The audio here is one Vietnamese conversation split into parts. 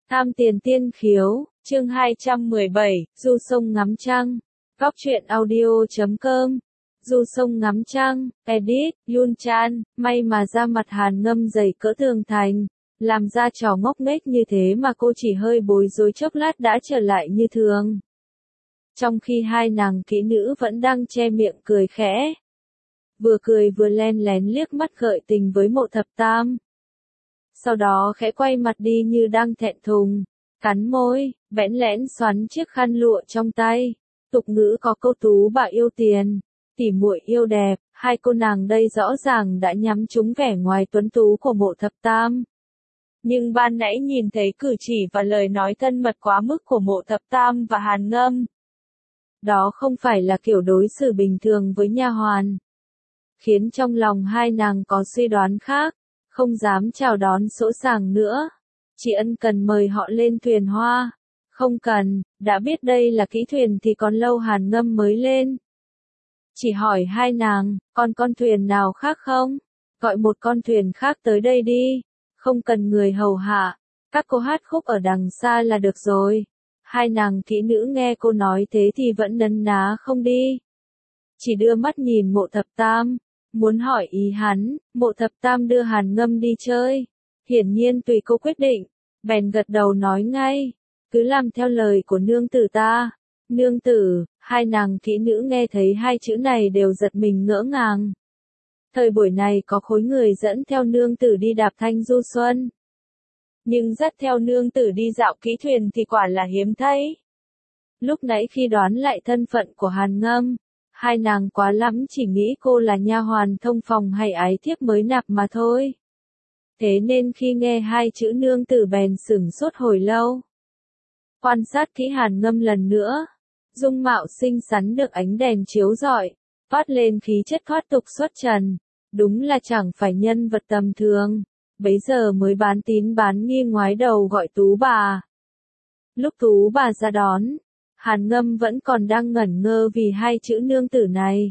Tham tiền tiên khiếu, chương 217, du sông ngắm trăng. Góc truyện audio.com. Du sông ngắm trăng, edit, Yun Chan, may mà da mặt Hàn Ngâm dày cỡ tường thành, làm ra trò ngốc nghếch như thế mà cô chỉ hơi bối rối chốc lát đã trở lại như thường. Trong khi hai nàng kỹ nữ vẫn đang che miệng cười khẽ. Vừa cười vừa len lén liếc mắt gợi tình với Mộ Thập Tam. Sau đó khẽ quay mặt đi như đang thẹn thùng, cắn môi, bẽn lẽn xoắn chiếc khăn lụa trong tay. Tục ngữ có câu tú bà yêu tiền, tỉ muội yêu đẹp, hai cô nàng đây rõ ràng đã nhắm trúng vẻ ngoài tuấn tú của Mộ Thập Tam. Nhưng ban nãy nhìn thấy cử chỉ và lời nói thân mật quá mức của Mộ Thập Tam và Hàn Ngâm. Đó không phải là kiểu đối xử bình thường với nha hoàn. Khiến trong lòng hai nàng có suy đoán khác, không dám chào đón sỗ sàng nữa. Chỉ ân cần mời họ lên thuyền hoa. Không cần, đã biết đây là kỹ thuyền thì còn lâu Hàn Ngâm mới lên. Chỉ hỏi hai nàng, còn con thuyền nào khác không? Gọi một con thuyền khác tới đây đi, không cần người hầu hạ. Các cô hát khúc ở đằng xa là được rồi. Hai nàng kỹ nữ nghe cô nói thế thì vẫn nấn ná không đi. Chỉ đưa mắt nhìn Mộ Thập Tam, muốn hỏi ý hắn. Mộ Thập Tam đưa Hàn Ngâm đi chơi. Hiển nhiên tùy cô quyết định, bèn gật đầu nói ngay, cứ làm theo lời của nương tử ta. Nương tử, hai nàng kỹ nữ nghe thấy hai chữ này đều giật mình ngỡ ngàng. Thời buổi này có khối người dẫn theo nương tử đi đạp thanh du xuân. Nhưng dắt theo nương tử đi dạo kỹ thuyền thì quả là hiếm thấy. Lúc nãy khi đoán lại thân phận của Hàn Ngâm, hai nàng quá lắm chỉ nghĩ cô là nha hoàn thông phòng hay ái thiếp mới nạp mà thôi. Thế nên khi nghe hai chữ nương tử bèn sửng sốt hồi lâu. Quan sát kỹ Hàn Ngâm lần nữa, dung mạo xinh xắn được ánh đèn chiếu rọi, phát lên khí chất thoát tục xuất trần, đúng là chẳng phải nhân vật tầm thường. Bấy giờ mới bán tín bán nghi ngoái đầu gọi tú bà. Lúc tú bà ra đón, Hàn Ngâm vẫn còn đang ngẩn ngơ vì hai chữ nương tử này.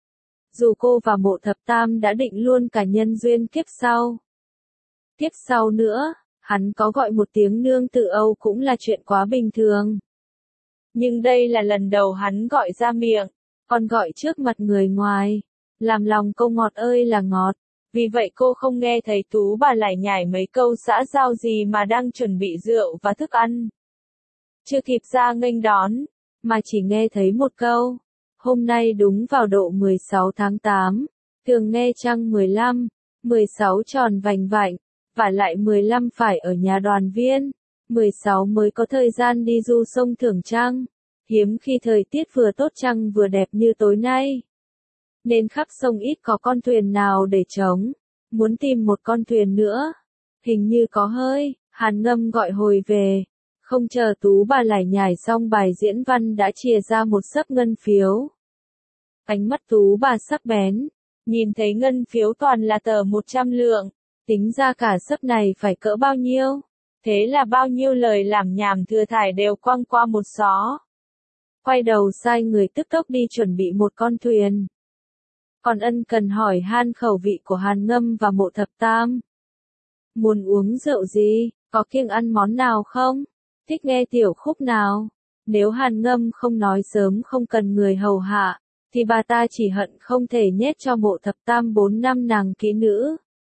Dù cô và Mộ Thập Tam đã định luôn cả nhân duyên kiếp sau. Kiếp sau nữa, hắn có gọi một tiếng nương tử Âu cũng là chuyện quá bình thường. Nhưng đây là lần đầu hắn gọi ra miệng, còn gọi trước mặt người ngoài. Làm lòng cô ngọt ơi là ngọt. Vì vậy cô không nghe thấy tú bà lải nhải mấy câu xã giao gì mà đang chuẩn bị rượu và thức ăn. Chưa kịp ra nghênh đón, mà chỉ nghe thấy một câu. Hôm nay đúng vào độ 16 tháng 8, thường nghe trăng 15, 16 tròn vành vạnh, và lại 15 phải ở nhà đoàn viên, 16 mới có thời gian đi du sông thưởng trăng. Hiếm khi thời tiết vừa tốt trăng vừa đẹp như tối nay. Nên khắp sông ít có con thuyền nào để trống, muốn tìm một con thuyền nữa. Hình như có hơi, Hàn Ngâm gọi hồi về. Không chờ tú bà lải nhải xong bài diễn văn đã chìa ra một xấp ngân phiếu. Ánh mắt tú bà sắc bén, nhìn thấy ngân phiếu toàn là tờ 100 lượng, tính ra cả xấp này phải cỡ bao nhiêu. Thế là bao nhiêu lời làm nhảm thừa thải đều quăng qua một xó. Quay đầu sai người tức tốc đi chuẩn bị một con thuyền. Còn ân cần hỏi han khẩu vị của Hàn Ngâm và Mộ Thập Tam. Muốn uống rượu gì, có kiêng ăn món nào không? Thích nghe tiểu khúc nào? Nếu Hàn Ngâm không nói sớm không cần người hầu hạ, thì bà ta chỉ hận không thể nhét cho Mộ Thập Tam 4 năm nàng kỹ nữ.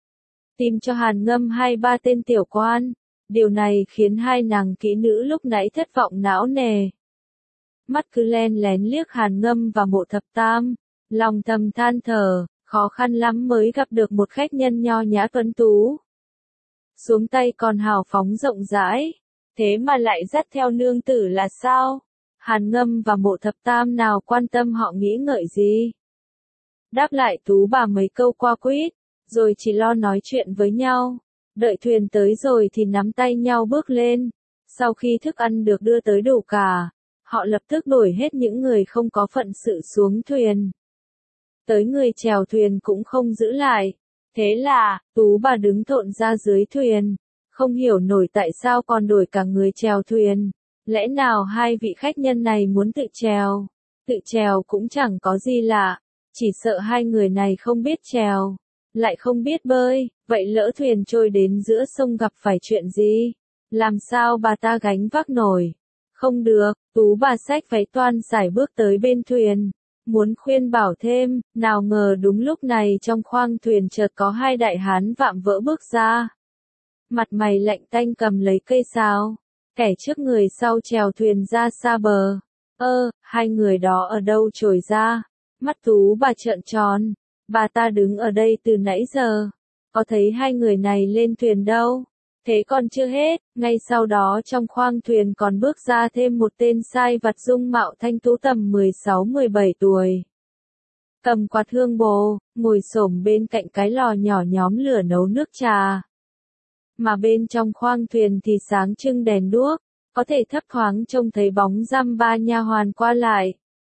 Tìm cho Hàn Ngâm 2-3 tên tiểu quan. Điều này khiến hai nàng kỹ nữ lúc nãy thất vọng não nề. Mắt cứ len lén liếc Hàn Ngâm và Mộ Thập Tam. Lòng thầm than thở, khó khăn lắm mới gặp được một khách nhân nho nhã tuấn tú. Xuống tay còn hào phóng rộng rãi, thế mà lại dắt theo nương tử là sao? Hàn Ngâm và Mộ Thập Tam nào quan tâm họ nghĩ ngợi gì. Đáp lại tú bà mấy câu qua quýt, rồi chỉ lo nói chuyện với nhau. Đợi thuyền tới rồi thì nắm tay nhau bước lên. Sau khi thức ăn được đưa tới đủ cả, họ lập tức đuổi hết những người không có phận sự xuống thuyền. Tới người chèo thuyền cũng không giữ lại. Thế là, tú bà đứng thộn ra dưới thuyền. Không hiểu nổi tại sao còn đổi cả người chèo thuyền. Lẽ nào hai vị khách nhân này muốn tự chèo? Tự chèo cũng chẳng có gì lạ. Chỉ sợ hai người này không biết chèo. Lại không biết bơi. Vậy lỡ thuyền trôi đến giữa sông gặp phải chuyện gì? Làm sao bà ta gánh vác nổi? Không được, Tú bà xách váy toan sải bước tới bên thuyền. Muốn khuyên bảo thêm, nào ngờ đúng lúc này trong khoang thuyền chợt có hai đại hán vạm vỡ bước ra. Mặt mày lạnh tanh cầm lấy cây sáo. Kẻ trước người sau chèo thuyền ra xa bờ. Hai người đó ở đâu trồi ra? Mắt Tú bà trợn tròn. Bà ta đứng ở đây từ nãy giờ. Có thấy hai người này lên thuyền đâu? Thế còn chưa hết, ngay sau đó trong khoang thuyền còn bước ra thêm một tên sai vặt dung mạo thanh tú tầm 16-17 tuổi. Cầm quạt hương bồ, ngồi xổm bên cạnh cái lò nhỏ nhóm lửa nấu nước trà. Mà bên trong khoang thuyền thì sáng trưng đèn đuốc, có thể thấp thoáng trông thấy bóng dăm ba nha hoàn qua lại.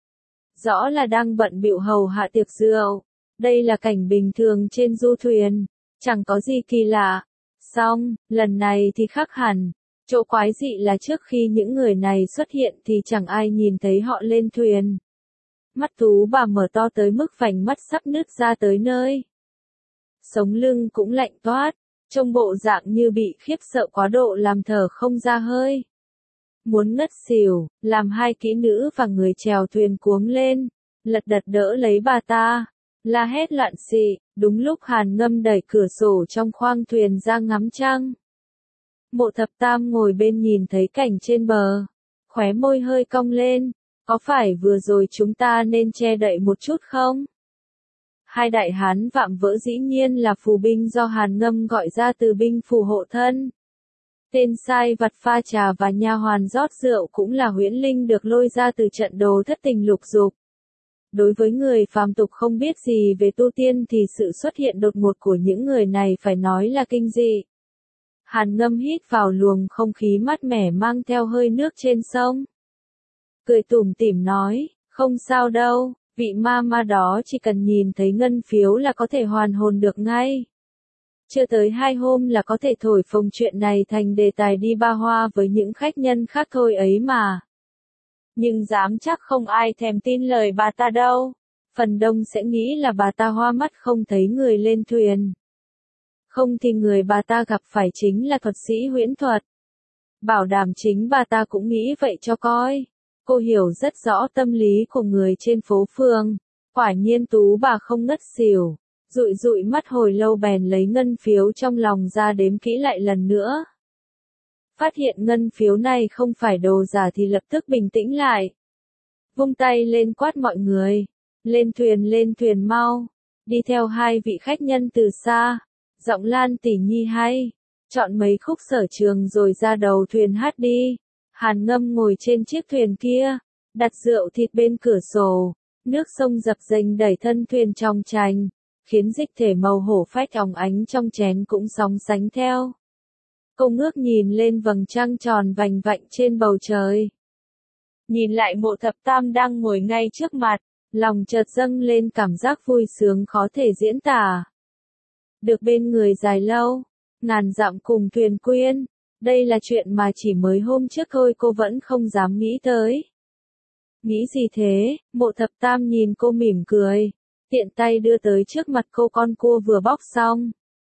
Rõ là đang bận bịu hầu hạ tiệc rượu. Đây là cảnh bình thường trên du thuyền, chẳng có gì kỳ lạ. Xong, lần này thì khác hẳn. Chỗ quái dị là trước khi những người này xuất hiện thì chẳng ai nhìn thấy họ lên thuyền. Mắt Tú bà mở to tới mức vành mắt sắp nứt ra tới nơi. Sống lưng cũng lạnh toát, trông bộ dạng như bị khiếp sợ quá độ làm thở không ra hơi. Muốn ngất xỉu, làm hai kỹ nữ và người chèo thuyền cuống lên, lật đật đỡ lấy bà ta. La hét loạn xị, đúng lúc Hàn Ngâm đẩy cửa sổ trong khoang thuyền ra ngắm trăng. Mộ Thập Tam ngồi bên nhìn thấy cảnh trên bờ, khóe môi hơi cong lên, có phải vừa rồi chúng ta nên che đậy một chút không? Hai đại hán vạm vỡ dĩ nhiên là phù binh do Hàn Ngâm gọi ra từ binh phù hộ thân. Tên sai vặt pha trà và nha hoàn rót rượu cũng là huyễn linh được lôi ra từ trận đồ thất tình lục dục. Đối với người phàm tục không biết gì về tu tiên thì sự xuất hiện đột ngột của những người này phải nói là kinh dị. Hàn Ngâm hít vào luồng không khí mát mẻ mang theo hơi nước trên sông. Cười tủm tỉm nói, không sao đâu, vị ma đó chỉ cần nhìn thấy ngân phiếu là có thể hoàn hồn được ngay. Chưa tới 2 hôm là có thể thổi phồng chuyện này thành đề tài đi ba hoa với những khách nhân khác thôi ấy mà. Nhưng dám chắc không ai thèm tin lời bà ta đâu. Phần đông sẽ nghĩ là bà ta hoa mắt không thấy người lên thuyền. Không thì người bà ta gặp phải chính là thuật sĩ huyễn thuật. Bảo đảm chính bà ta cũng nghĩ vậy cho coi. Cô hiểu rất rõ tâm lý của người trên phố phường. Quả nhiên Tú bà không ngất xỉu. Dụi dụi mắt hồi lâu bèn lấy ngân phiếu trong lòng ra đếm kỹ lại lần nữa. Phát hiện ngân phiếu này không phải đồ giả thì lập tức bình tĩnh lại. Vung tay lên quát mọi người. Lên thuyền mau. Đi theo hai vị khách nhân từ xa. Giọng Lan tỷ nhi hay. Chọn mấy khúc sở trường rồi ra đầu thuyền hát đi. Hàn Ngâm ngồi trên chiếc thuyền kia. Đặt rượu thịt bên cửa sổ. Nước sông dập dềnh đẩy thân thuyền trong trành. Khiến dịch thể màu hổ phách óng ánh trong chén cũng sóng sánh theo. Cô ngước nhìn lên vầng trăng tròn vành vạnh trên bầu trời. Nhìn lại Mộ Thập Tam đang ngồi ngay trước mặt, lòng chợt dâng lên cảm giác vui sướng khó thể diễn tả. Được bên người dài lâu, ngàn dặm cùng thuyền quyên, đây là chuyện mà chỉ mới hôm trước thôi cô vẫn không dám nghĩ tới. Nghĩ gì thế? Mộ Thập Tam nhìn cô mỉm cười, tiện tay đưa tới trước mặt cô con cua vừa bóc xong.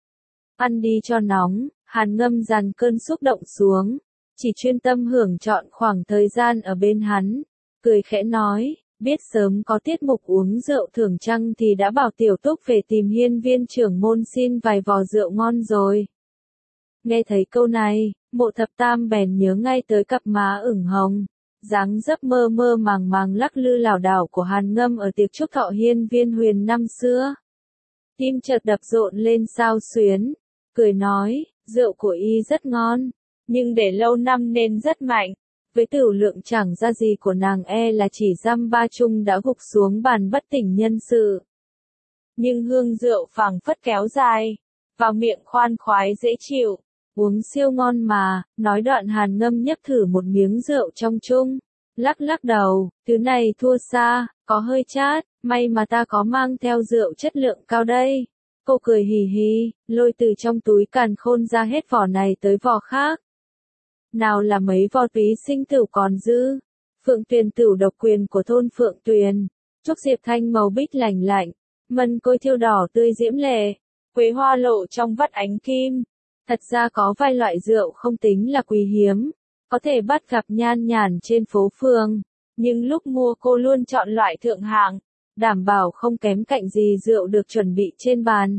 Ăn đi cho nóng. Hàn Ngâm dằn cơn xúc động xuống, chỉ chuyên tâm hưởng trọn khoảng thời gian ở bên hắn, cười khẽ nói, biết sớm có tiết mục uống rượu thưởng trăng thì đã bảo Tiểu Túc về tìm Hiên Viên trưởng môn xin vài vò rượu ngon rồi. Nghe thấy câu này, Mộ Thập Tam bèn nhớ ngay tới cặp má ửng hồng, dáng dấp mơ mơ màng màng lắc lư lảo đảo của Hàn Ngâm ở tiệc chúc thọ Hiên Viên Huyền năm xưa. Tim chợt đập rộn lên xao xuyến, cười nói, rượu của y rất ngon, nhưng để lâu năm nên rất mạnh. Với tửu lượng chẳng ra gì của nàng là chỉ dăm ba chung đã gục xuống bàn bất tỉnh nhân sự. Nhưng hương rượu phảng phất kéo dài, vào miệng khoan khoái dễ chịu, uống siêu ngon mà. Nói đoạn Hàn Ngâm nhấp thử một miếng rượu trong chung, lắc lắc đầu, thứ này thua xa, có hơi chát, may mà ta có mang theo rượu chất lượng cao đây. Cô cười hì hì, lôi từ trong túi càn khôn ra hết vỏ này tới vỏ khác. Nào là mấy vò túy sinh tửu còn dư. Phượng Tuyền tửu độc quyền của thôn Phượng Tuyền. Trúc diệp thanh màu bích lành lạnh. Mân côi thiêu đỏ tươi diễm lệ. Quế hoa lộ trong vắt ánh kim. Thật ra có vài loại rượu không tính là quý hiếm, có thể bắt gặp nhan nhản trên phố phường, nhưng lúc mua cô luôn chọn loại thượng hạng, đảm bảo không kém cạnh gì rượu được chuẩn bị trên bàn.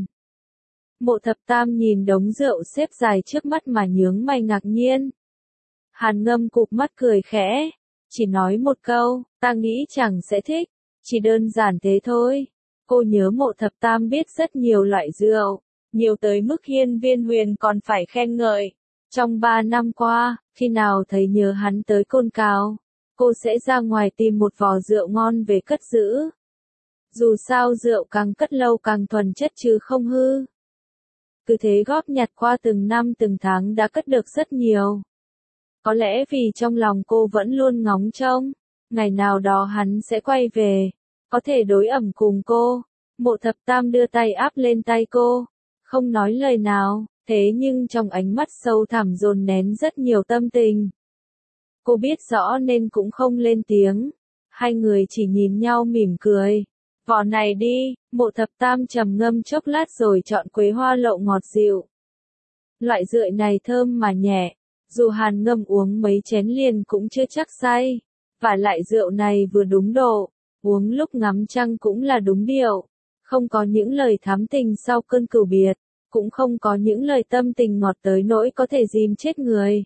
Mộ Thập Tam nhìn đống rượu xếp dài trước mắt mà nhướng mày ngạc nhiên. Hàn Ngâm cụp mắt cười khẽ, chỉ nói một câu, ta nghĩ chàng sẽ thích, chỉ đơn giản thế thôi. Cô nhớ Mộ Thập Tam biết rất nhiều loại rượu, nhiều tới mức Hiên Viên Huyền còn phải khen ngợi. Trong 3 năm qua, khi nào thấy nhớ hắn tới Côn Cào, cô sẽ ra ngoài tìm một vò rượu ngon về cất giữ. Dù sao rượu càng cất lâu càng thuần chất chứ không hư. Cứ thế góp nhặt qua từng năm từng tháng đã cất được rất nhiều. Có lẽ vì trong lòng cô vẫn luôn ngóng trông, ngày nào đó hắn sẽ quay về, có thể đối ẩm cùng cô. Mộ Thập Tam đưa tay áp lên tay cô, không nói lời nào, thế nhưng trong ánh mắt sâu thẳm dồn nén rất nhiều tâm tình. Cô biết rõ nên cũng không lên tiếng, hai người chỉ nhìn nhau mỉm cười. Vò này đi, Mộ Thập Tam trầm ngâm chốc lát rồi chọn quế hoa lậu ngọt dịu. Loại rượu này thơm mà nhẹ, dù Hàn Ngâm uống mấy chén liền cũng chưa chắc say, và lại rượu này vừa đúng độ, uống lúc ngắm trăng cũng là đúng điệu, không có những lời thắm tình sau cơn cửu biệt, cũng không có những lời tâm tình ngọt tới nỗi có thể dìm chết người.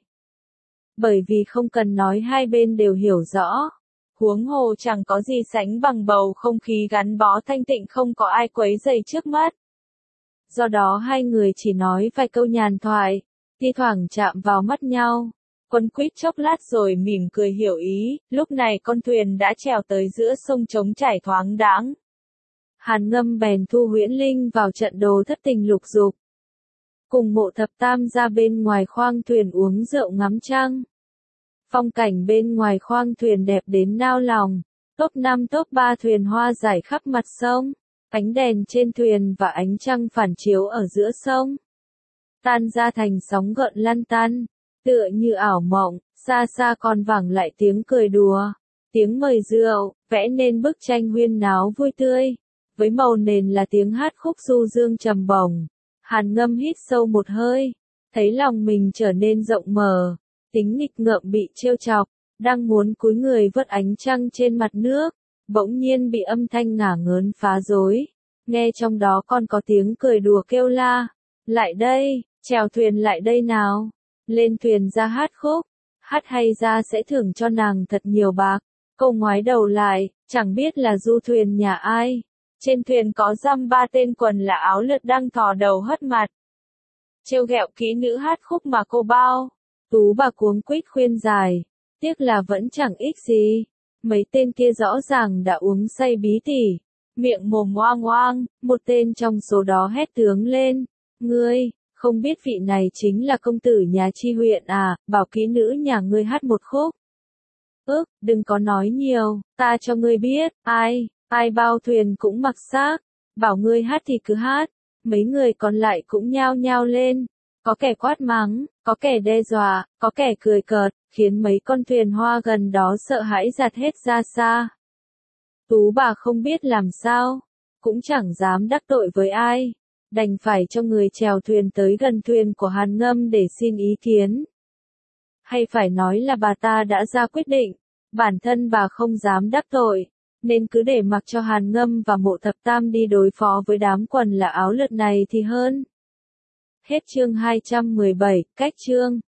Bởi vì không cần nói hai bên đều hiểu rõ. Huống hồ chẳng có gì sánh bằng bầu không khí gắn bó thanh tịnh không có ai quấy rầy trước mắt. Do đó hai người chỉ nói vài câu nhàn thoại, thi thoảng chạm vào mắt nhau, quấn quýt chốc lát rồi mỉm cười hiểu ý, lúc này con thuyền đã trèo tới giữa sông trống chảy thoáng đãng. Hàn Ngâm bèn thu Huyễn Linh vào trận đồ thất tình lục dục. Cùng Mộ Thập Tam ra bên ngoài khoang thuyền uống rượu ngắm trăng. Phong cảnh bên ngoài khoang thuyền đẹp đến nao lòng, top 5 top 3 thuyền hoa rải khắp mặt sông, ánh đèn trên thuyền và ánh trăng phản chiếu ở giữa sông. Tan ra thành sóng gợn lăn tăn, tựa như ảo mộng, xa xa còn vẳng lại tiếng cười đùa, tiếng mời rượu, vẽ nên bức tranh huyên náo vui tươi, với màu nền là tiếng hát khúc du dương trầm bổng. Hàn Ngâm hít sâu một hơi, thấy lòng mình trở nên rộng mở. Tính nghịch ngợm bị trêu chọc, đang muốn cúi người vớt ánh trăng trên mặt nước, bỗng nhiên bị âm thanh ngả ngớn phá rối, nghe trong đó còn có tiếng cười đùa kêu la, lại đây, chèo thuyền lại đây nào, lên thuyền ra hát khúc, hát hay ra sẽ thưởng cho nàng thật nhiều bạc. Cô ngoái đầu lại, chẳng biết là du thuyền nhà ai, trên thuyền có dăm ba tên quần là áo lượt đang thò đầu hất mặt, trêu ghẹo kỹ nữ hát khúc mà cô bao. Tú bà cuống quýt khuyên giải, tiếc là vẫn chẳng ích gì. Mấy tên kia rõ ràng đã uống say bí tỉ, miệng mồm oang oang, một tên trong số đó hét tướng lên, ngươi, không biết vị này chính là công tử nhà Chi huyện à, bảo kỹ nữ nhà ngươi hát một khúc. Đừng có nói nhiều, ta cho ngươi biết, ai bao thuyền cũng mặc xác, bảo ngươi hát thì cứ hát. Mấy người còn lại cũng nhao nhao lên. Có kẻ quát mắng, có kẻ đe dọa, có kẻ cười cợt, khiến mấy con thuyền hoa gần đó sợ hãi giạt hết ra xa. Tú bà không biết làm sao, cũng chẳng dám đắc tội với ai, đành phải cho người chèo thuyền tới gần thuyền của Hàn Ngâm để xin ý kiến. Hay phải nói là bà ta đã ra quyết định, bản thân bà không dám đắc tội, nên cứ để mặc cho Hàn Ngâm và Mộ Thập Tam đi đối phó với đám quần là áo lượt này thì hơn. Hết chương 217, cách chương